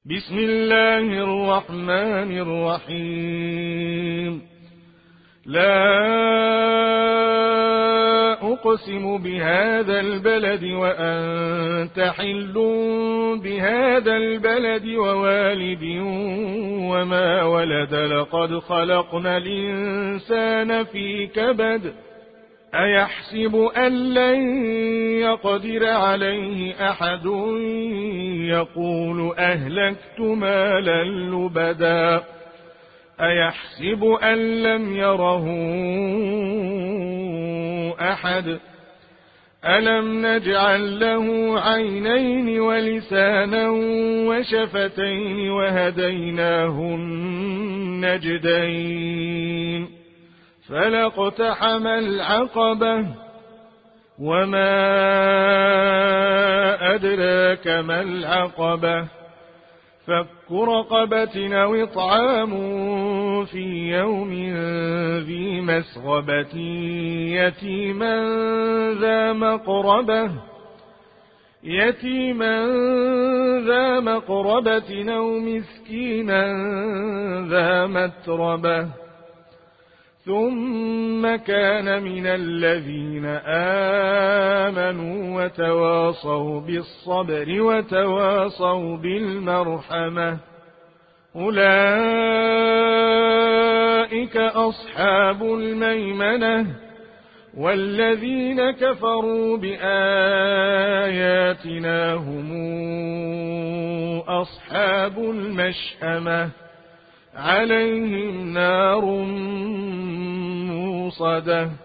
بسم الله الرحمن الرحيم. لا أقسم بهذا البلد وأنت حل بهذا البلد ووالد وما ولد لقد خلقنا الإنسان في كبد أيحسب أن لن يقدر عليه أحد يقول أهلكت مالا لبدا أيحسب أن لم يره أحد ألم نجعل له عينين ولسانا وشفتين وهديناه النجدين فلاقتحم العقبة وما أدراك ما العقبة فك رقبة أو إطعام في يوم ذي مسغبة يتيما ذا مقربة أو مسكينا ذا متربة ثم كان من الذين آمنوا وتواصوا بالصبر وتواصوا بالمرحمة أولئك أصحاب الميمنة والذين كفروا بآياتنا هم أصحاب المشأمة عليهم نار موصدة